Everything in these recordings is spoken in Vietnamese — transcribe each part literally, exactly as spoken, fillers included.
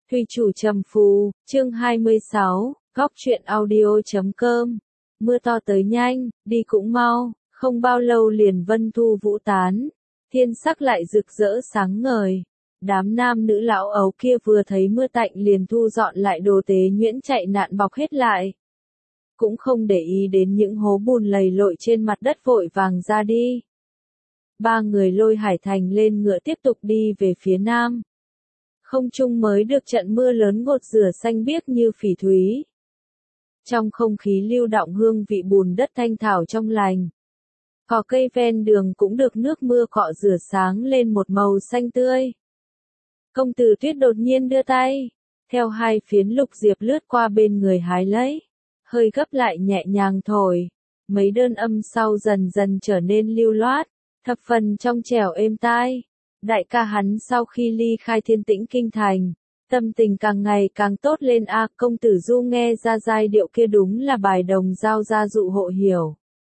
Thùy chủ trầm phù, chương hai mươi sáu, góc truyện audio chấm com. Mưa to tới nhanh, đi cũng mau, không bao lâu liền vân thu vũ tán. Thiên sắc lại rực rỡ sáng ngời. Đám nam nữ lão ấu kia vừa thấy mưa tạnh liền thu dọn lại đồ tế nhuyễn chạy nạn bọc hết lại. Cũng không để ý đến những hố bùn lầy lội trên mặt đất vội vàng ra đi. Ba người Lôi Hải Thành lên ngựa tiếp tục đi về phía nam. Không trung mới được trận mưa lớn gột rửa xanh biếc như phỉ thúy. Trong không khí lưu động hương vị bùn đất thanh thảo trong lành. Cỏ cây ven đường cũng được nước mưa cọ rửa sáng lên một màu xanh tươi. Công tử Tuyết đột nhiên đưa tay, theo hai phiến lục diệp lướt qua bên người hái lấy, hơi gấp lại nhẹ nhàng thổi, mấy đơn âm sau dần dần trở nên lưu loát, thập phần trong trẻo êm tai. Đại ca hắn sau khi ly khai Thiên Tĩnh Kinh Thành, tâm tình càng ngày càng tốt lên a. À, công tử Du nghe ra giai điệu kia đúng là bài đồng dao gia dụ hộ hiểu.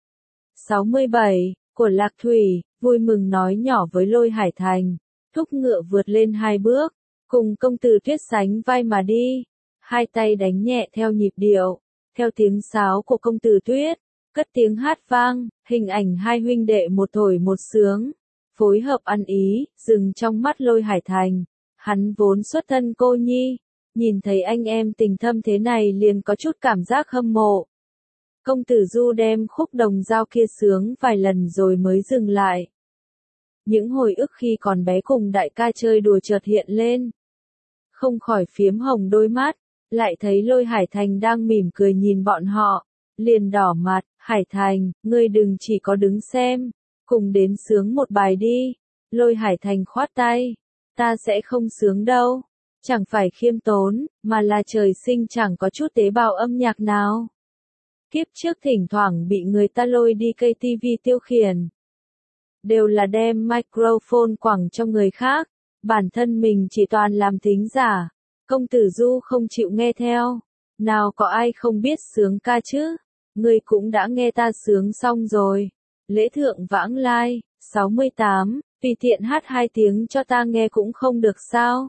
sáu mươi bảy, của Lạc Thủy, vui mừng nói nhỏ với Lôi Hải Thành, thúc ngựa vượt lên hai bước, cùng công tử Tuyết sánh vai mà đi, hai tay đánh nhẹ theo nhịp điệu, theo tiếng sáo của công tử Tuyết, cất tiếng hát vang, hình ảnh hai huynh đệ một thổi một sướng. Phối hợp ăn ý, dừng trong mắt Lôi Hải Thành. Hắn vốn xuất thân cô nhi, nhìn thấy anh em tình thâm thế này liền có chút cảm giác hâm mộ. Công tử Du đem khúc đồng dao kia sướng vài lần rồi mới dừng lại. Những hồi ức khi còn bé cùng đại ca chơi đùa chợt hiện lên. Không khỏi phiếm hồng đôi mắt, lại thấy Lôi Hải Thành đang mỉm cười nhìn bọn họ, liền đỏ mặt. Hải Thành, ngươi đừng chỉ có đứng xem. Cùng đến sướng một bài đi. Lôi Hải Thành khoát tay. Ta sẽ không sướng đâu. Chẳng phải khiêm tốn, mà là trời sinh chẳng có chút tế bào âm nhạc nào. Kiếp trước thỉnh thoảng bị người ta lôi đi cây tivi tiêu khiển. Đều là đem microphone quẳng cho người khác. Bản thân mình chỉ toàn làm thính giả. Công tử Du không chịu nghe theo. Nào có ai không biết sướng ca chứ. Ngươi cũng đã nghe ta sướng xong rồi. Lễ thượng vãng lai, sáu mươi tám, tùy tiện hát hai tiếng cho ta nghe cũng không được sao?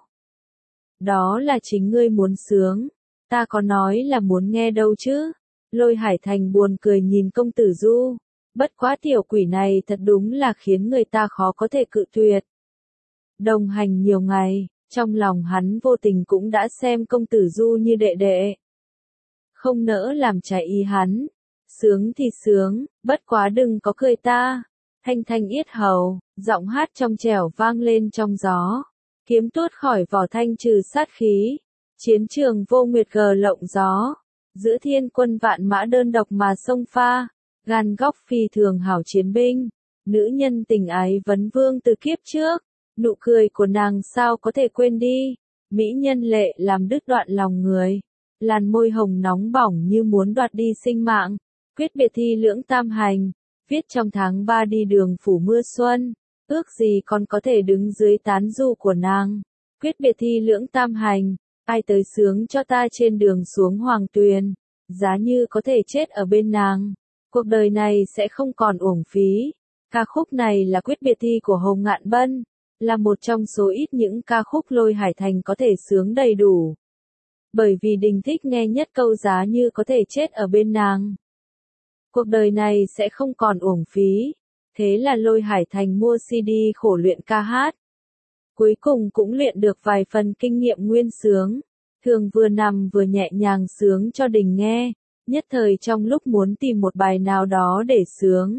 Đó là chính ngươi muốn sướng, ta có nói là muốn nghe đâu chứ? Lôi Hải Thành buồn cười nhìn công tử Du, bất quá tiểu quỷ này thật đúng là khiến người ta khó có thể cự tuyệt. Đồng hành nhiều ngày, trong lòng hắn vô tình cũng đã xem công tử Du như đệ đệ. Không nỡ làm trái ý hắn. Sướng thì sướng, bất quá đừng có cười ta. Thanh thanh yết hầu, giọng hát trong trẻo vang lên trong gió. Kiếm tuốt khỏi vỏ thanh trừ sát khí. Chiến trường vô nguyệt gờ lộng gió. Giữa thiên quân vạn mã đơn độc mà sông pha. Gan góc phi thường hảo chiến binh. Nữ nhân tình ái vấn vương từ kiếp trước. Nụ cười của nàng sao có thể quên đi. Mỹ nhân lệ làm đứt đoạn lòng người. Làn môi hồng nóng bỏng như muốn đoạt đi sinh mạng. Quyết biệt thi lưỡng tam hành, viết trong tháng ba đi đường phủ mưa xuân, ước gì còn có thể đứng dưới tán du của nàng. Quyết biệt thi lưỡng tam hành, ai tới sướng cho ta trên đường xuống hoàng tuyền, giá như có thể chết ở bên nàng, cuộc đời này sẽ không còn uổng phí. Ca khúc này là quyết biệt thi của Hồng Ngạn Bân, là một trong số ít những ca khúc Lôi Hải Thành có thể sướng đầy đủ. Bởi vì Đình thích nghe nhất câu giá như có thể chết ở bên nàng. Cuộc đời này sẽ không còn uổng phí. Thế là Lôi Hải Thành mua xê đê khổ luyện ca hát. Cuối cùng cũng luyện được vài phần kinh nghiệm nguyên sướng. Thường vừa nằm vừa nhẹ nhàng sướng cho Đình nghe. Nhất thời trong lúc muốn tìm một bài nào đó để sướng.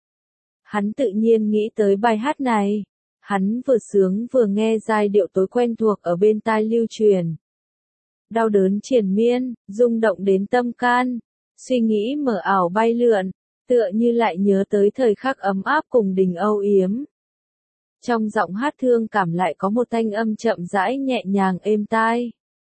Hắn tự nhiên nghĩ tới bài hát này. Hắn vừa sướng vừa nghe giai điệu tối quen thuộc ở bên tai lưu truyền. Đau đớn triền miên, rung động đến tâm can. Suy nghĩ mở ảo bay lượn, tựa như lại nhớ tới thời khắc ấm áp cùng Đình âu yếm. Trong giọng hát thương cảm lại có một thanh âm chậm rãi nhẹ nhàng êm tai.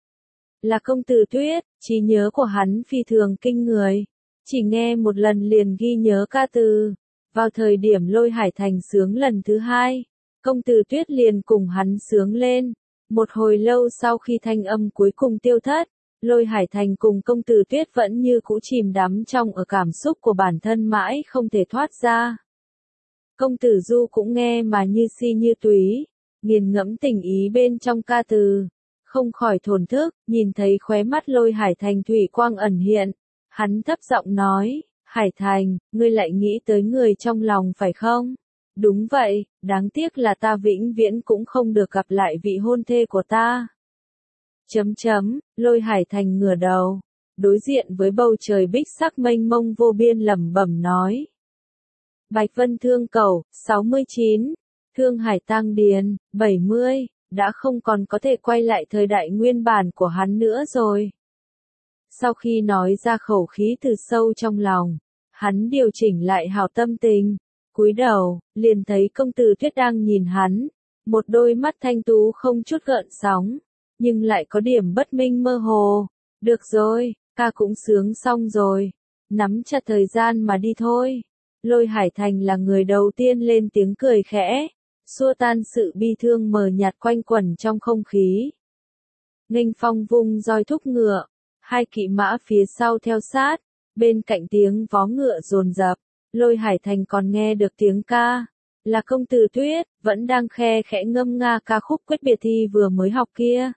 Là công tử Tuyết, trí nhớ của hắn phi thường kinh người. Chỉ nghe một lần liền ghi nhớ ca từ. Vào thời điểm Lôi Hải Thành sướng lần thứ hai, công tử Tuyết liền cùng hắn sướng lên. Một hồi lâu sau khi thanh âm cuối cùng tiêu thất, Lôi Hải Thành cùng công tử Tuyết vẫn như cũ chìm đắm trong ở cảm xúc của bản thân mãi không thể thoát ra. Công tử Du cũng nghe mà như si như túy, nghiền ngẫm tình ý bên trong ca từ. không khỏi thổn thức, nhìn thấy khóe mắt Lôi Hải Thành thủy quang ẩn hiện. Hắn thấp giọng nói, Hải Thành, ngươi lại nghĩ tới người trong lòng phải không? Đúng vậy, đáng tiếc là ta vĩnh viễn cũng không được gặp lại vị hôn thê của ta. Chấm chấm, Lôi Hải Thành ngửa đầu, đối diện với bầu trời bích sắc mênh mông vô biên lẩm bẩm nói. Bạch Vân Thương Cầu, sáu mươi chín, Thương Hải Tang Điền, bảy mươi, đã không còn có thể quay lại thời đại nguyên bản của hắn nữa rồi. Sau khi nói ra khẩu khí từ sâu trong lòng, hắn điều chỉnh lại hào tâm tình, cúi đầu, liền thấy công tử Tuyết đang nhìn hắn, một đôi mắt thanh tú không chút gợn sóng, nhưng lại có điểm bất minh mơ hồ. Được rồi, ca cũng sướng xong rồi, nắm chặt thời gian mà đi thôi. Lôi Hải Thành là người đầu tiên lên tiếng cười khẽ, xua tan sự bi thương mờ nhạt quanh quẩn trong không khí. Nghênh Phong vung roi thúc ngựa, hai kỵ mã phía sau theo sát, bên cạnh tiếng vó ngựa dồn dập, Lôi Hải Thành còn nghe được tiếng ca, là công tử Tuyết, vẫn đang khe khẽ ngâm nga ca khúc quyết biệt thi vừa mới học kia.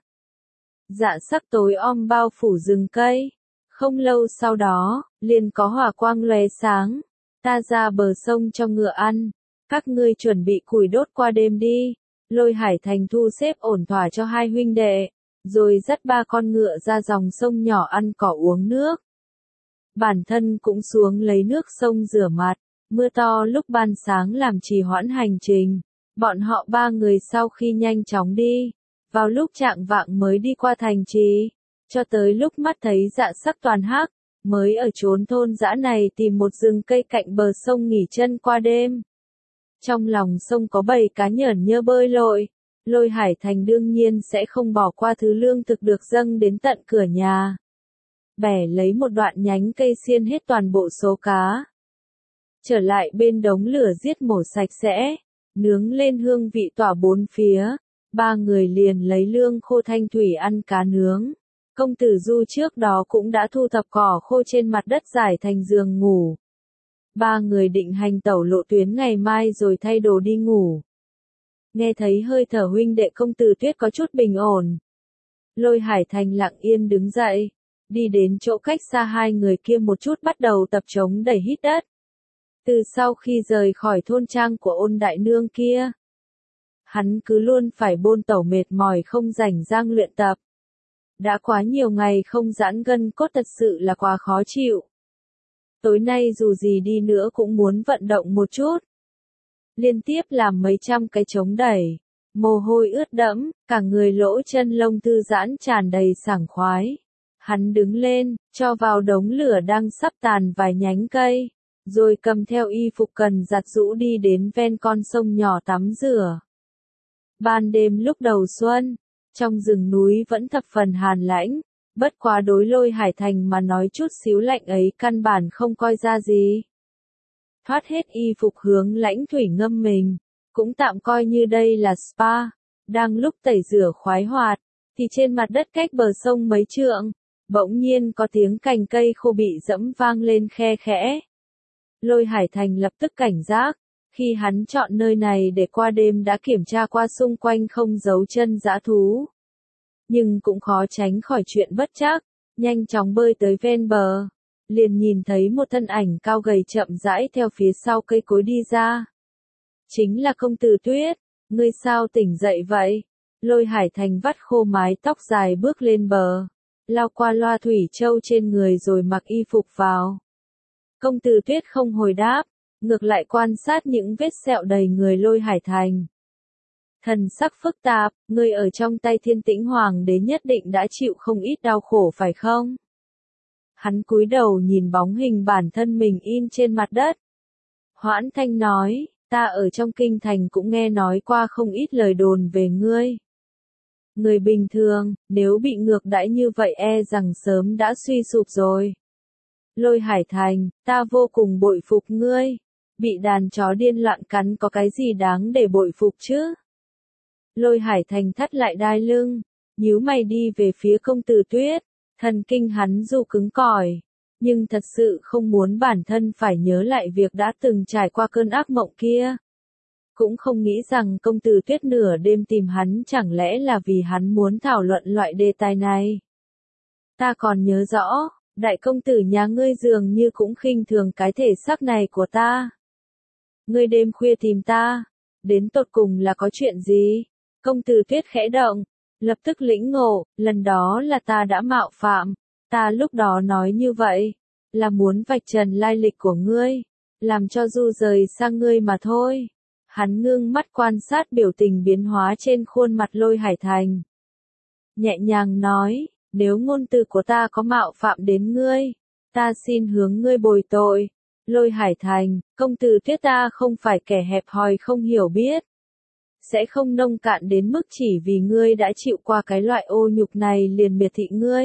Dạ sắc tối om bao phủ rừng cây, không lâu sau đó, liền có hỏa quang lóe sáng, ta ra bờ sông cho ngựa ăn, các ngươi chuẩn bị củi đốt qua đêm đi. Lôi Hải Thành thu xếp ổn thỏa cho hai huynh đệ, rồi dắt ba con ngựa ra dòng sông nhỏ ăn cỏ uống nước. Bản thân cũng xuống lấy nước sông rửa mặt, mưa to lúc ban sáng làm trì hoãn hành trình. Bọn họ ba người sau khi nhanh chóng đi, vào lúc chạng vạng mới đi qua thành trì, cho tới lúc mắt thấy dạ sắc toàn hắc, mới ở chốn thôn dã này tìm một rừng cây cạnh bờ sông nghỉ chân qua đêm. Trong lòng sông có bầy cá nhởn nhơ bơi lội, Lôi Hải Thành đương nhiên sẽ không bỏ qua thứ lương thực được dâng đến tận cửa nhà. Bẻ lấy một đoạn nhánh cây xiên hết toàn bộ số cá. Trở lại bên đống lửa giết mổ sạch sẽ, nướng lên hương vị tỏa bốn phía, ba người liền lấy lương khô thanh thủy ăn cá nướng. Công tử Du trước đó cũng đã thu thập cỏ khô trên mặt đất giải thành giường ngủ. Ba người định hành tẩu lộ tuyến ngày mai rồi thay đồ đi ngủ. Nghe thấy hơi thở huynh đệ công tử Tuyết có chút bình ổn. Lôi Hải Thành lặng yên đứng dậy, đi đến chỗ cách xa hai người kia một chút bắt đầu tập chống đẩy hít đất. Từ sau khi rời khỏi thôn trang của Ôn đại nương kia, hắn cứ luôn phải bôn tẩu mệt mỏi không rảnh rang luyện tập. Đã quá nhiều ngày không giãn gân cốt thật sự là quá khó chịu. Tối nay dù gì đi nữa cũng muốn vận động một chút. Liên tiếp làm mấy trăm cái chống đẩy, mồ hôi ướt đẫm, cả người lỗ chân lông thư giãn tràn đầy sảng khoái. Hắn đứng lên, cho vào đống lửa đang sắp tàn vài nhánh cây, rồi cầm theo y phục cần giặt rũ đi đến ven con sông nhỏ tắm rửa. Ban đêm lúc đầu xuân, trong rừng núi vẫn thập phần hàn lãnh, bất quá đối Lôi Hải Thành mà nói chút xíu lạnh ấy căn bản không coi ra gì. Thoát hết y phục hướng lãnh thủy ngâm mình, cũng tạm coi như đây là spa. Đang lúc tẩy rửa khoái hoạt, thì trên mặt đất cách bờ sông mấy trượng, bỗng nhiên có tiếng cành cây khô bị dẫm vang lên khe khẽ. Lôi Hải Thành lập tức cảnh giác, khi hắn chọn nơi này để qua đêm đã kiểm tra qua xung quanh không dấu chân dã thú. Nhưng cũng khó tránh khỏi chuyện bất trắc, nhanh chóng bơi tới ven bờ, liền nhìn thấy một thân ảnh cao gầy chậm rãi theo phía sau cây cối đi ra. Chính là công tử Tuyết, ngươi sao tỉnh dậy vậy? Lôi Hải Thành vắt khô mái tóc dài bước lên bờ, lao qua loa thủy châu trên người rồi mặc y phục vào. Công tử Tuyết không hồi đáp, ngược lại quan sát những vết sẹo đầy người Lôi Hải Thành. Thần sắc phức tạp, ngươi ở trong tay Thiên Tĩnh Hoàng đế nhất định đã chịu không ít đau khổ phải không? Hắn cúi đầu nhìn bóng hình bản thân mình in trên mặt đất. Hoãn Thanh nói, ta ở trong kinh thành cũng nghe nói qua không ít lời đồn về ngươi. Người bình thường, nếu bị ngược đãi như vậy e rằng sớm đã suy sụp rồi. Lôi Hải Thành, ta vô cùng bội phục ngươi. Bị đàn chó điên loạn cắn có cái gì đáng để bội phục chứ? Lôi Hải Thành thắt lại đai lưng, nhíu mày đi về phía công tử Tuyết, thần kinh hắn dù cứng cỏi, nhưng thật sự không muốn bản thân phải nhớ lại việc đã từng trải qua cơn ác mộng kia. cũng không nghĩ rằng công tử Tuyết nửa đêm tìm hắn chẳng lẽ là vì hắn muốn thảo luận loại đề tài này. Ta còn nhớ rõ, đại công tử nhà ngươi dường như cũng khinh thường cái thể xác này của ta. Ngươi đêm khuya tìm ta, đến tột cùng là có chuyện gì? Công tử Tuyết khẽ động, lập tức lĩnh ngộ, lần đó là ta đã mạo phạm, ta lúc đó nói như vậy, là muốn vạch trần lai lịch của ngươi, làm cho du rời sang ngươi mà thôi. Hắn ngưng mắt quan sát biểu tình biến hóa trên khuôn mặt Lôi Hải Thành. Nhẹ nhàng nói, nếu ngôn từ của ta có mạo phạm đến ngươi, ta xin hướng ngươi bồi tội. Lôi Hải Thành, công tử Tuyết ta không phải kẻ hẹp hòi không hiểu biết. Sẽ không nông cạn đến mức chỉ vì ngươi đã chịu qua cái loại ô nhục này liền miệt thị ngươi.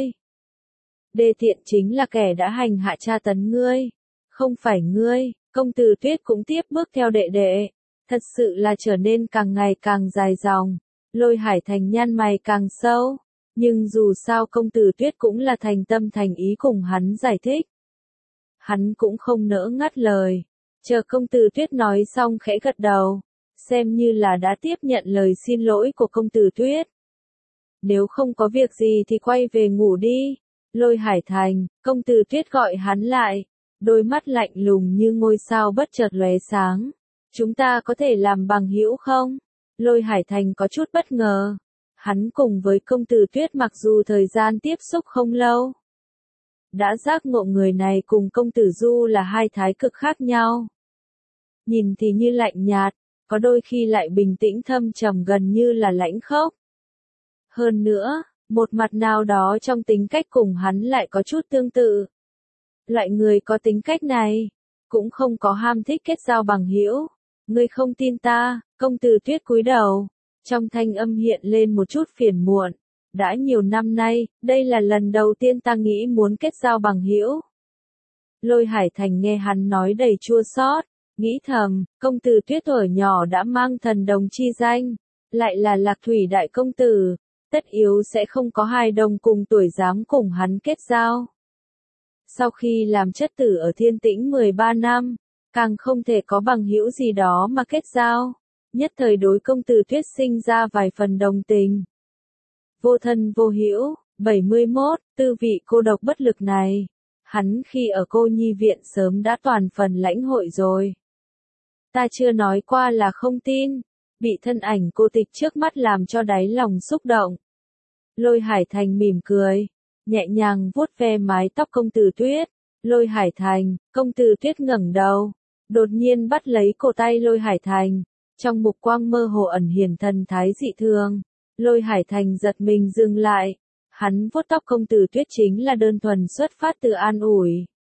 Đê tiện chính là kẻ đã hành hạ tra tấn ngươi. Không phải ngươi, công tử Tuyết cũng tiếp bước theo đệ đệ. Thật sự là trở nên càng ngày càng dài dòng. Lôi Hải Thành nhăn mày càng sâu. Nhưng dù sao công tử Tuyết cũng là thành tâm thành ý cùng hắn giải thích. Hắn cũng không nỡ ngắt lời. Chờ công tử Tuyết nói xong khẽ gật đầu. Xem như là đã tiếp nhận lời xin lỗi của công tử Tuyết. Nếu không có việc gì thì quay về ngủ đi. Lôi Hải Thành, công tử Tuyết gọi hắn lại. Đôi mắt lạnh lùng như ngôi sao bất chợt lóe sáng. Chúng ta có thể làm bằng hữu không? Lôi Hải Thành có chút bất ngờ. Hắn cùng với công tử Tuyết mặc dù thời gian tiếp xúc không lâu. Đã giác ngộ người này cùng công tử Du là hai thái cực khác nhau. Nhìn thì như lạnh nhạt, có đôi khi lại bình tĩnh thâm trầm gần như là lãnh khốc. Hơn nữa, một mặt nào đó trong tính cách cùng hắn lại có chút tương tự. Loại người có tính cách này, cũng không có ham thích kết giao bằng hữu. Ngươi không tin ta, công tử Tuyết cúi đầu, trong thanh âm hiện lên một chút phiền muộn. Đã nhiều năm nay, đây là lần đầu tiên ta nghĩ muốn kết giao bằng hữu. Lôi Hải Thành nghe hắn nói đầy chua xót, nghĩ thầm, công tử Tuyết tuổi nhỏ đã mang thần đồng chi danh, lại là Lạc Thủy đại công tử, tất yếu sẽ không có hai đồng cùng tuổi dám cùng hắn kết giao. Sau khi làm chất tử ở Thiên Tĩnh mười ba năm, càng không thể có bằng hữu gì đó mà kết giao, nhất thời đối công tử Tuyết sinh ra vài phần đồng tình. Vô thân vô hữu, bảy mươi mốt, tư vị cô độc bất lực này, hắn khi ở cô nhi viện sớm đã toàn phần lãnh hội rồi. Ta chưa nói qua là không tin, bị thân ảnh cô tịch trước mắt làm cho đáy lòng xúc động. Lôi Hải Thành mỉm cười, nhẹ nhàng vuốt ve mái tóc công tử Tuyết. Lôi Hải Thành, công tử Tuyết ngẩng đầu, đột nhiên bắt lấy cổ tay Lôi Hải Thành, trong mục quang mơ hồ ẩn hiển thần thái dị thường. Lôi Hải Thành giật mình dừng lại, hắn vuốt tóc công tử Tuyết chính là đơn thuần xuất phát từ an ủi.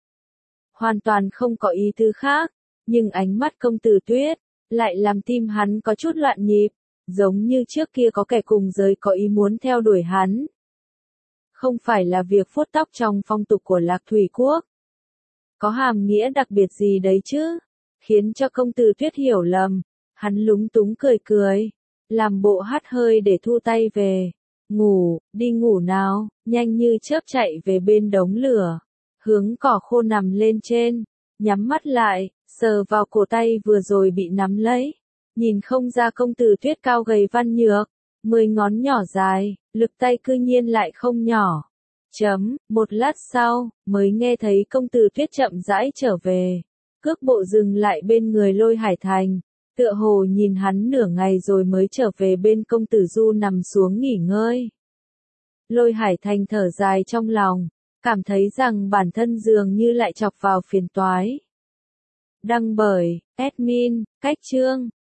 Hoàn toàn không có ý tư khác, nhưng ánh mắt công tử Tuyết, lại làm tim hắn có chút loạn nhịp, giống như trước kia có kẻ cùng giới có ý muốn theo đuổi hắn. Không phải là việc vuốt tóc trong phong tục của Lạc Thủy Quốc. Có hàm nghĩa đặc biệt gì đấy chứ, khiến cho công tử Tuyết hiểu lầm, hắn lúng túng cười cười. Làm bộ hắt hơi để thu tay về. Ngủ, đi ngủ nào, nhanh như chớp chạy về bên đống lửa. Hướng cỏ khô nằm lên trên, nhắm mắt lại, sờ vào cổ tay vừa rồi bị nắm lấy. Nhìn không ra công tử Tuyết cao gầy văn nhược, mười ngón nhỏ dài, lực tay cư nhiên lại không nhỏ. Chấm, một lát sau, mới nghe thấy công tử Tuyết chậm rãi trở về. Cước bộ dừng lại bên người Lôi Hải Thành. Tựa hồ nhìn hắn nửa ngày rồi mới trở về bên công tử Du nằm xuống nghỉ ngơi. Lôi Hải Thành thở dài trong lòng, cảm thấy rằng bản thân dường như lại chọc vào phiền toái. Đăng bởi, admin, cách chương.